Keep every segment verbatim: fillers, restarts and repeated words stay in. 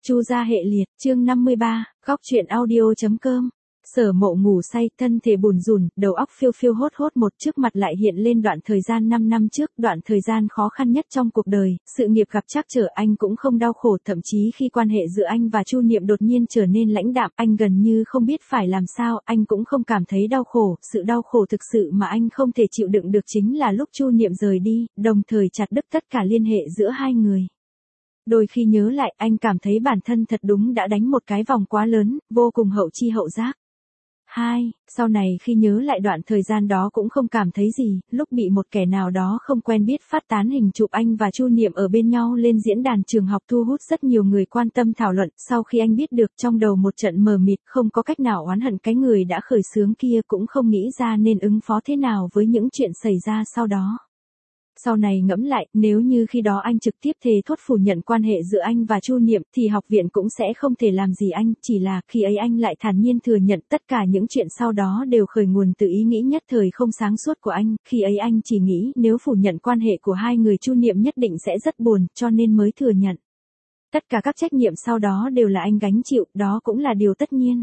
Chu gia hệ liệt, chương năm mươi ba, góc truyện audio.com. Sở Mộ ngủ say, thân thể bùn rùn, đầu óc phiêu phiêu hốt hốt một trước mặt lại hiện lên đoạn thời gian năm năm trước, đoạn thời gian khó khăn nhất trong cuộc đời, sự nghiệp gặp trắc trở anh cũng không đau khổ, thậm chí khi quan hệ giữa anh và Chu Niệm đột nhiên trở nên lãnh đạm, anh gần như không biết phải làm sao, anh cũng không cảm thấy đau khổ, sự đau khổ thực sự mà anh không thể chịu đựng được chính là lúc Chu Niệm rời đi, đồng thời chặt đứt tất cả liên hệ giữa hai người. Đôi khi nhớ lại, anh cảm thấy bản thân thật đúng đã đánh một cái vòng quá lớn, vô cùng hậu chi hậu giác. Hai, sau này khi nhớ lại đoạn thời gian đó cũng không cảm thấy gì, lúc bị một kẻ nào đó không quen biết phát tán hình chụp anh và Chu Niệm ở bên nhau lên diễn đàn trường học thu hút rất nhiều người quan tâm thảo luận, sau khi anh biết được trong đầu một trận mờ mịt, không có cách nào oán hận cái người đã khởi xướng kia, cũng không nghĩ ra nên ứng phó thế nào với những chuyện xảy ra sau đó. Sau này ngẫm lại, nếu như khi đó anh trực tiếp thề thốt phủ nhận quan hệ giữa anh và Chu Niệm thì học viện cũng sẽ không thể làm gì anh, chỉ là khi ấy anh lại thản nhiên thừa nhận tất cả những chuyện sau đó đều khởi nguồn từ ý nghĩ nhất thời không sáng suốt của anh, khi ấy anh chỉ nghĩ nếu phủ nhận quan hệ của hai người Chu Niệm nhất định sẽ rất buồn, cho nên mới thừa nhận. Tất cả các trách nhiệm sau đó đều là anh gánh chịu, đó cũng là điều tất nhiên.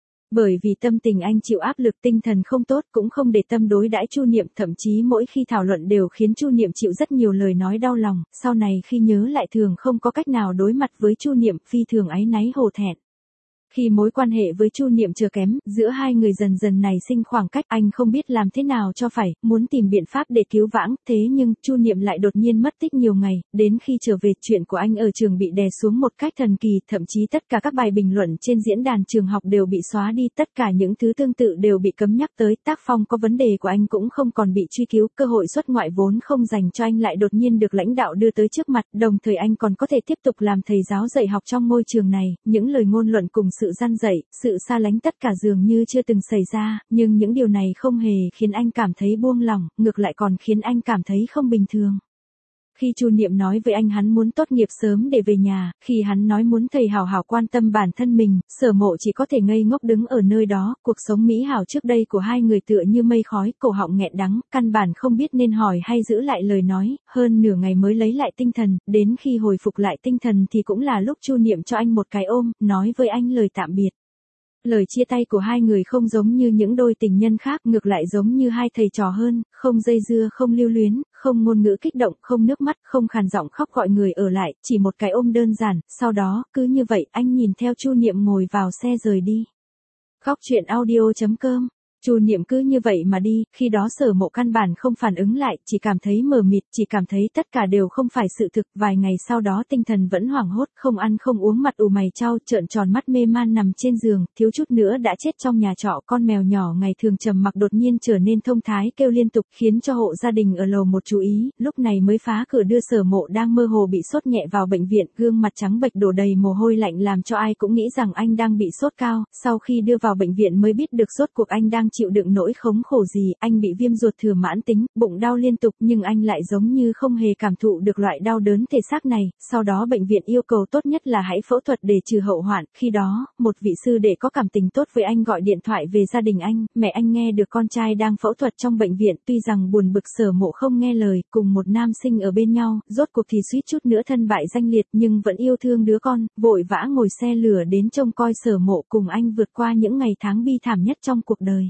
Bởi vì tâm tình anh chịu áp lực, tinh thần không tốt, cũng không để tâm đối đãi Chu Niệm, thậm chí mỗi khi thảo luận đều khiến Chu Niệm chịu rất nhiều lời nói đau lòng, sau này khi nhớ lại thường không có cách nào đối mặt với Chu Niệm, phi thường áy náy hổ thẹn. Khi mối quan hệ với Chu Niệm chưa kém, giữa hai người dần dần nảy sinh khoảng cách, anh không biết làm thế nào cho phải, muốn tìm biện pháp để cứu vãng, thế nhưng Chu Niệm lại đột nhiên mất tích nhiều ngày, đến khi trở về chuyện của anh ở trường bị đè xuống một cách thần kỳ, thậm chí tất cả các bài bình luận trên diễn đàn trường học đều bị xóa đi, tất cả những thứ tương tự đều bị cấm nhắc tới, tác phong có vấn đề của anh cũng không còn bị truy cứu, cơ hội xuất ngoại vốn không dành cho anh lại đột nhiên được lãnh đạo đưa tới trước mặt, đồng thời anh còn có thể tiếp tục làm thầy giáo dạy học trong ngôi trường này, những lời ngôn luận cùng sự răn dạy, sự xa lánh tất cả dường như chưa từng xảy ra, nhưng những điều này không hề khiến anh cảm thấy buông lỏng, ngược lại còn khiến anh cảm thấy không bình thường. Khi Chu Niệm nói với anh hắn muốn tốt nghiệp sớm để về nhà, khi hắn nói muốn thầy hảo hảo quan tâm bản thân mình, Sở Mộ chỉ có thể ngây ngốc đứng ở nơi đó, cuộc sống mỹ hảo trước đây của hai người tựa như mây khói, cổ họng nghẹn đắng, căn bản không biết nên hỏi hay giữ lại lời nói, hơn nửa ngày mới lấy lại tinh thần, đến khi hồi phục lại tinh thần thì cũng là lúc Chu Niệm cho anh một cái ôm, nói với anh lời tạm biệt. Lời chia tay của hai người không giống như những đôi tình nhân khác, ngược lại giống như hai thầy trò hơn, không dây dưa, không lưu luyến, không ngôn ngữ kích động, không nước mắt, không khàn giọng khóc gọi người ở lại, chỉ một cái ôm đơn giản, sau đó, cứ như vậy, anh nhìn theo Chu Niệm ngồi vào xe rời đi. Góc truyện audio.com. Chu Niệm cứ như vậy mà đi, khi đó Sở Mộ căn bản không phản ứng lại, chỉ cảm thấy mờ mịt, chỉ cảm thấy tất cả đều không phải sự thực, vài ngày sau đó tinh thần vẫn hoảng hốt, không ăn không uống, mặt ủ mày chau, trợn tròn mắt mê man nằm trên giường, thiếu chút nữa đã chết trong nhà trọ, con mèo nhỏ ngày thường trầm mặc đột nhiên trở nên thông thái kêu liên tục, khiến cho hộ gia đình ở lầu một chú ý, lúc này mới phá cửa đưa Sở Mộ đang mơ hồ bị sốt nhẹ vào bệnh viện, gương mặt trắng bệch đổ đầy mồ hôi lạnh làm cho ai cũng nghĩ rằng anh đang bị sốt cao, sau khi đưa vào bệnh viện mới biết được rốt cuộc anh đang chịu đựng nỗi khốn khổ gì, anh bị viêm ruột thừa mãn tính, bụng đau liên tục nhưng anh lại giống như không hề cảm thụ được loại đau đớn thể xác này, sau đó bệnh viện yêu cầu tốt nhất là hãy phẫu thuật để trừ hậu hoạn, khi đó, một vị sư đệ có cảm tình tốt với anh gọi điện thoại về gia đình anh, mẹ anh nghe được con trai đang phẫu thuật trong bệnh viện, tuy rằng buồn bực Sở Mộ không nghe lời, cùng một nam sinh ở bên nhau, rốt cuộc thì suýt chút nữa thân bại danh liệt nhưng vẫn yêu thương đứa con, vội vã ngồi xe lửa đến trông coi Sở Mộ cùng anh vượt qua những ngày tháng bi thảm nhất trong cuộc đời.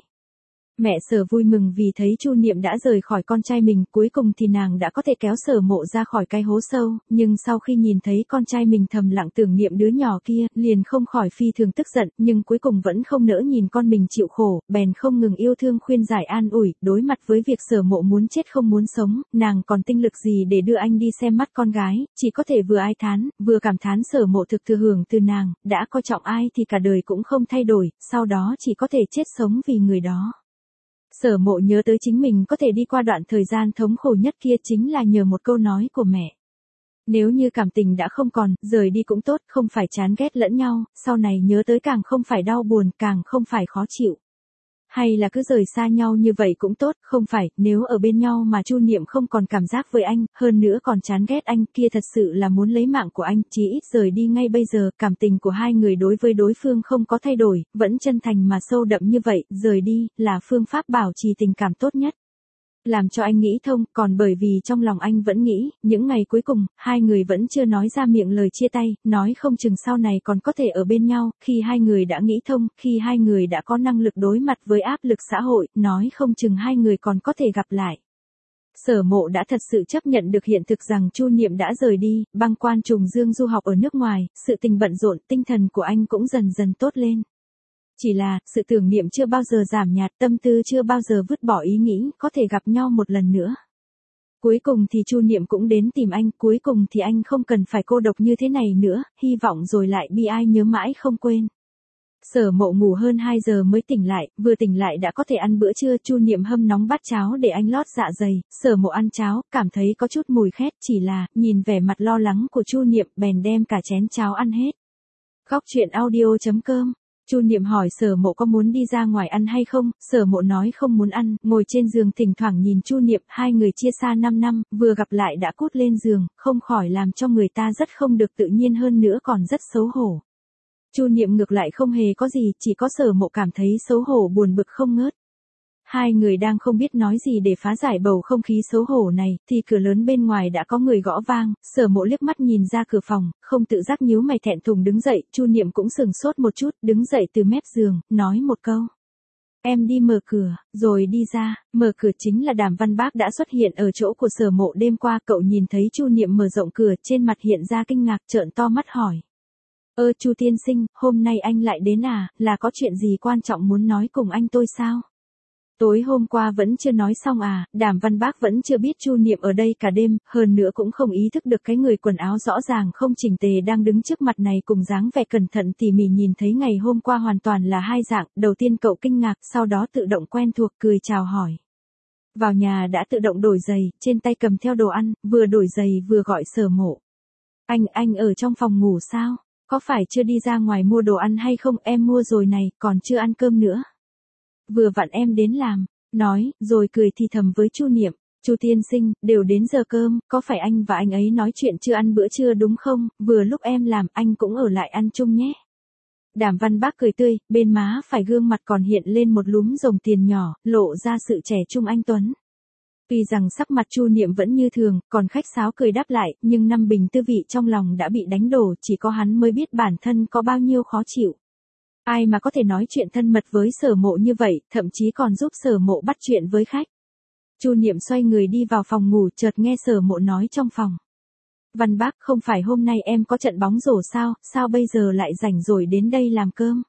Mẹ Sở vui mừng vì thấy Chu Niệm đã rời khỏi con trai mình, cuối cùng thì nàng đã có thể kéo Sở Mộ ra khỏi cái hố sâu, nhưng sau khi nhìn thấy con trai mình thầm lặng tưởng niệm đứa nhỏ kia, liền không khỏi phi thường tức giận, nhưng cuối cùng vẫn không nỡ nhìn con mình chịu khổ, bèn không ngừng yêu thương khuyên giải an ủi, đối mặt với việc Sở Mộ muốn chết không muốn sống, nàng còn tinh lực gì để đưa anh đi xem mắt con gái, chỉ có thể vừa ai thán, vừa cảm thán Sở Mộ thực thừa hưởng từ nàng, đã coi trọng ai thì cả đời cũng không thay đổi, sau đó chỉ có thể chết sống vì người đó. Sở Mộ nhớ tới chính mình có thể đi qua đoạn thời gian thống khổ nhất kia chính là nhờ một câu nói của mẹ. Nếu như cảm tình đã không còn, rời đi cũng tốt, không phải chán ghét lẫn nhau, sau này nhớ tới càng không phải đau buồn, càng không phải khó chịu. Hay là cứ rời xa nhau như vậy cũng tốt, không phải, nếu ở bên nhau mà Chu Niệm không còn cảm giác với anh, hơn nữa còn chán ghét anh, kia thật sự là muốn lấy mạng của anh, chí ít rời đi ngay bây giờ, cảm tình của hai người đối với đối phương không có thay đổi, vẫn chân thành mà sâu đậm như vậy, rời đi, là phương pháp bảo trì tình cảm tốt nhất. làm cho anh nghĩ thông, còn bởi vì trong lòng anh vẫn nghĩ, những ngày cuối cùng, hai người vẫn chưa nói ra miệng lời chia tay, nói không chừng sau này còn có thể ở bên nhau, khi hai người đã nghĩ thông, khi hai người đã có năng lực đối mặt với áp lực xã hội, nói không chừng hai người còn có thể gặp lại. Sở Mộ đã thật sự chấp nhận được hiện thực rằng Chu Niệm đã rời đi, băng quan trùng dương du học ở nước ngoài, sự tình bận rộn, tinh thần của anh cũng dần dần tốt lên. Chỉ là, sự tưởng niệm chưa bao giờ giảm nhạt, tâm tư chưa bao giờ vứt bỏ ý nghĩ, có thể gặp nhau một lần nữa. Cuối cùng thì Chu Niệm cũng đến tìm anh, cuối cùng thì anh không cần phải cô độc như thế này nữa, hy vọng rồi lại bi ai nhớ mãi không quên. Sở Mộ ngủ hơn hai giờ mới tỉnh lại, vừa tỉnh lại đã có thể ăn bữa trưa, Chu Niệm hâm nóng bát cháo để anh lót dạ dày, Sở Mộ ăn cháo, cảm thấy có chút mùi khét, chỉ là, nhìn vẻ mặt lo lắng của Chu Niệm, bèn đem cả chén cháo ăn hết. Góc truyện audio chấm com. Chu Niệm hỏi Sở Mộ có muốn đi ra ngoài ăn hay không, Sở Mộ nói không muốn ăn, ngồi trên giường thỉnh thoảng nhìn Chu Niệm, hai người chia xa năm năm, vừa gặp lại đã cút lên giường, không khỏi làm cho người ta rất không được tự nhiên hơn nữa còn rất xấu hổ. Chu Niệm ngược lại không hề có gì, chỉ có Sở Mộ cảm thấy xấu hổ buồn bực không ngớt. Hai người đang không biết nói gì để phá giải bầu không khí xấu hổ này, thì cửa lớn bên ngoài đã có người gõ vang, Sở Mộ liếc mắt nhìn ra cửa phòng, không tự giác nhíu mày thẹn thùng đứng dậy, Chu Niệm cũng sừng sốt một chút, đứng dậy từ mép giường, nói một câu. Em đi mở cửa, rồi đi ra, mở cửa chính là Đàm Văn Bác đã xuất hiện ở chỗ của Sở Mộ đêm qua, cậu nhìn thấy Chu Niệm mở rộng cửa, trên mặt hiện ra kinh ngạc, trợn to mắt hỏi. Ơ Chu tiên sinh, hôm nay anh lại đến à, là có chuyện gì quan trọng muốn nói cùng anh tôi sao? Tối hôm qua vẫn chưa nói xong à, Đàm Văn Bác vẫn chưa biết Chu Niệm ở đây cả đêm, hơn nữa cũng không ý thức được cái người quần áo rõ ràng không chỉnh tề đang đứng trước mặt này cùng dáng vẻ cẩn thận tỉ mỉ nhìn thấy ngày hôm qua hoàn toàn là hai dạng, đầu tiên cậu kinh ngạc, sau đó tự động quen thuộc cười chào hỏi. Vào nhà đã tự động đổi giày, trên tay cầm theo đồ ăn, vừa đổi giày vừa gọi Sở Mộ. Anh, anh ở trong phòng ngủ sao? Có phải chưa đi ra ngoài mua đồ ăn hay không, em mua rồi này, còn chưa ăn cơm nữa. Vừa vặn em đến làm, nói, rồi cười thì thầm với Chu Niệm, Chu tiên sinh, đều đến giờ cơm, có phải anh và anh ấy nói chuyện chưa ăn bữa trưa đúng không, vừa lúc em làm, anh cũng ở lại ăn chung nhé. Đàm Văn Bác cười tươi, bên má phải gương mặt còn hiện lên một lúm rồng tiền nhỏ, lộ ra sự trẻ trung anh tuấn. Tuy rằng sắc mặt Chu Niệm vẫn như thường, còn khách sáo cười đáp lại, nhưng năm bình tư vị trong lòng đã bị đánh đổ, chỉ có hắn mới biết bản thân có bao nhiêu khó chịu. Ai mà có thể nói chuyện thân mật với Sở Mộ như vậy, thậm chí còn giúp Sở Mộ bắt chuyện với khách. Chu Niệm xoay người đi vào phòng ngủ, chợt nghe Sở Mộ nói trong phòng. Văn Bác, không phải hôm nay em có trận bóng rổ sao, sao bây giờ lại rảnh rồi đến đây làm cơm?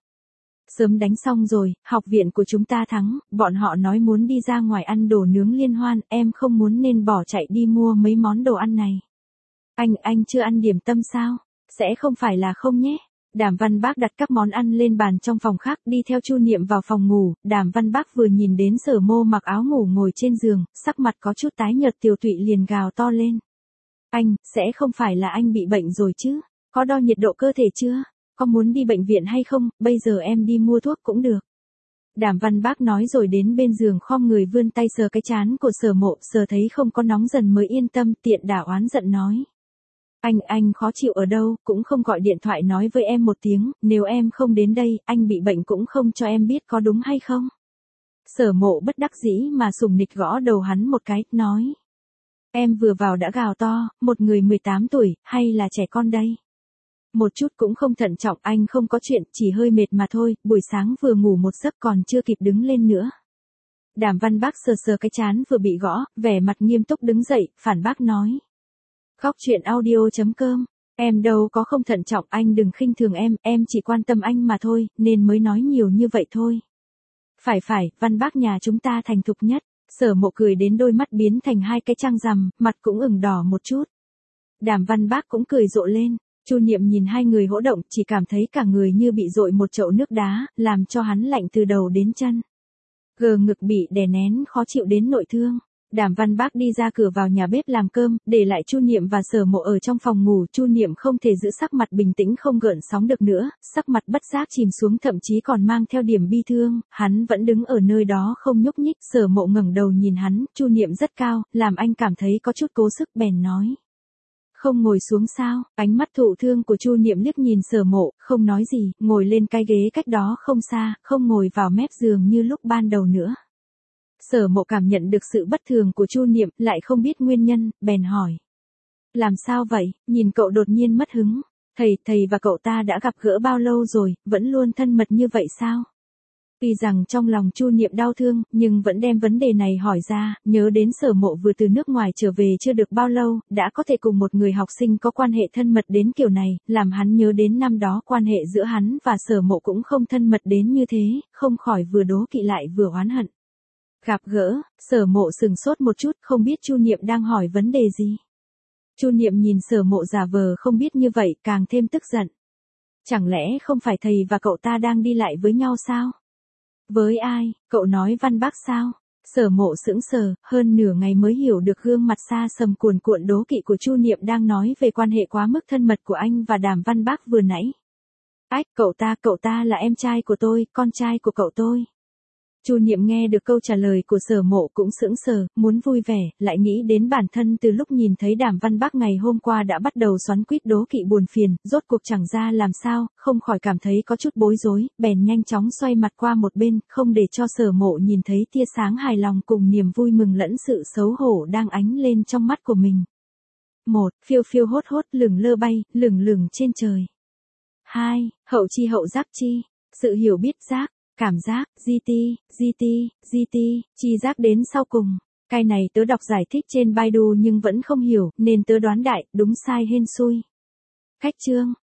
Sớm đánh xong rồi, học viện của chúng ta thắng, bọn họ nói muốn đi ra ngoài ăn đồ nướng liên hoan, em không muốn nên bỏ chạy đi mua mấy món đồ ăn này. Anh, anh chưa ăn điểm tâm sao? Sẽ không phải là không nhé. Đàm Văn Bác đặt các món ăn lên bàn trong phòng khác, đi theo Chu Niệm vào phòng ngủ, Đàm Văn Bác vừa nhìn đến Sở Mộ mặc áo ngủ ngồi trên giường, sắc mặt có chút tái nhợt, Tiểu Tụy liền gào to lên. Anh, sẽ không phải là anh bị bệnh rồi chứ? Có đo nhiệt độ cơ thể chưa? Có muốn đi bệnh viện hay không, bây giờ em đi mua thuốc cũng được. Đàm Văn Bác nói rồi đến bên giường khom người vươn tay sờ cái trán của Sở Mộ, sờ thấy không có nóng dần mới yên tâm, tiện đà oán giận nói. Anh, anh khó chịu ở đâu, cũng không gọi điện thoại nói với em một tiếng, nếu em không đến đây, anh bị bệnh cũng không cho em biết có đúng hay không. Sở Mộ bất đắc dĩ mà sùng nịch gõ đầu hắn một cái, nói. Em vừa vào đã gào to, một người mười tám tuổi, hay là trẻ con đây? Một chút cũng không thận trọng, anh không có chuyện, chỉ hơi mệt mà thôi, buổi sáng vừa ngủ một giấc còn chưa kịp đứng lên nữa. Đàm Văn Bác sờ sờ cái trán vừa bị gõ, vẻ mặt nghiêm túc đứng dậy, phản bác nói. Góc truyện audio chấm com, em đâu có không thận trọng, anh đừng khinh thường em, em chỉ quan tâm anh mà thôi, nên mới nói nhiều như vậy thôi. Phải phải, Văn Bác nhà chúng ta thành thục nhất. Sở Mộ cười đến đôi mắt biến thành hai cái trăng rằm, mặt cũng ửng đỏ một chút. Đàm Văn Bác cũng cười rộ lên. Chu Niệm nhìn hai người hỗ động, chỉ cảm thấy cả người như bị dội một chậu nước đá, làm cho hắn lạnh từ đầu đến chân. Gờ ngực bị đè nén khó chịu đến nội thương. Đàm Văn Bác đi ra cửa vào nhà bếp làm cơm, để lại Chu Niệm và Sở Mộ ở trong phòng ngủ. Chu Niệm không thể giữ sắc mặt bình tĩnh không gợn sóng được nữa, sắc mặt bất giác chìm xuống, thậm chí còn mang theo điểm bi thương. Hắn vẫn đứng ở nơi đó không nhúc nhích. Sở Mộ ngẩng đầu nhìn hắn, Chu Niệm rất cao, làm anh cảm thấy có chút cố sức, bèn nói. Không ngồi xuống sao? Ánh mắt thụ thương của Chu Niệm liếc nhìn Sở Mộ, không nói gì, ngồi lên cái ghế cách đó không xa, không ngồi vào mép giường như lúc ban đầu nữa. Sở Mộ cảm nhận được sự bất thường của Chu Niệm, lại không biết nguyên nhân, bèn hỏi. Làm sao vậy, nhìn cậu đột nhiên mất hứng. Thầy, thầy và cậu ta đã gặp gỡ bao lâu rồi, vẫn luôn thân mật như vậy sao? Tuy rằng trong lòng Chu Niệm đau thương, nhưng vẫn đem vấn đề này hỏi ra, nhớ đến Sở Mộ vừa từ nước ngoài trở về chưa được bao lâu, đã có thể cùng một người học sinh có quan hệ thân mật đến kiểu này, làm hắn nhớ đến năm đó quan hệ giữa hắn và Sở Mộ cũng không thân mật đến như thế, không khỏi vừa đố kỵ lại vừa oán hận. Gặp gỡ, Sở Mộ sừng sốt một chút, không biết Chu Niệm đang hỏi vấn đề gì. Chu Niệm nhìn Sở Mộ giả vờ không biết như vậy, càng thêm tức giận. Chẳng lẽ không phải thầy và cậu ta đang đi lại với nhau sao? Với ai, cậu nói Văn Bác sao? Sở Mộ sững sờ, hơn nửa ngày mới hiểu được gương mặt xa sầm cuồn cuộn đố kỵ của Chu Niệm đang nói về quan hệ quá mức thân mật của anh và Đàm Văn Bác vừa nãy. Ách, cậu ta, cậu ta là em trai của tôi, con trai của cậu tôi. Chu Niệm nghe được câu trả lời của Sở Mộ cũng sững sờ, muốn vui vẻ, lại nghĩ đến bản thân từ lúc nhìn thấy Đàm Văn Bác ngày hôm qua đã bắt đầu xoắn quýt đố kỵ buồn phiền, rốt cuộc chẳng ra làm sao, không khỏi cảm thấy có chút bối rối, bèn nhanh chóng xoay mặt qua một bên, không để cho Sở Mộ nhìn thấy tia sáng hài lòng cùng niềm vui mừng lẫn sự xấu hổ đang ánh lên trong mắt của mình. Một, phiêu phiêu hốt hốt lửng lơ bay, lửng lửng trên trời. Hai, hậu chi hậu giác chi, sự hiểu biết giác. Cảm giác, giê tê, giê tê, giê tê, chi giác đến sau cùng. Cái này tớ đọc giải thích trên Baidu nhưng vẫn không hiểu, nên tớ đoán đại, đúng sai hên xui. Cách chương,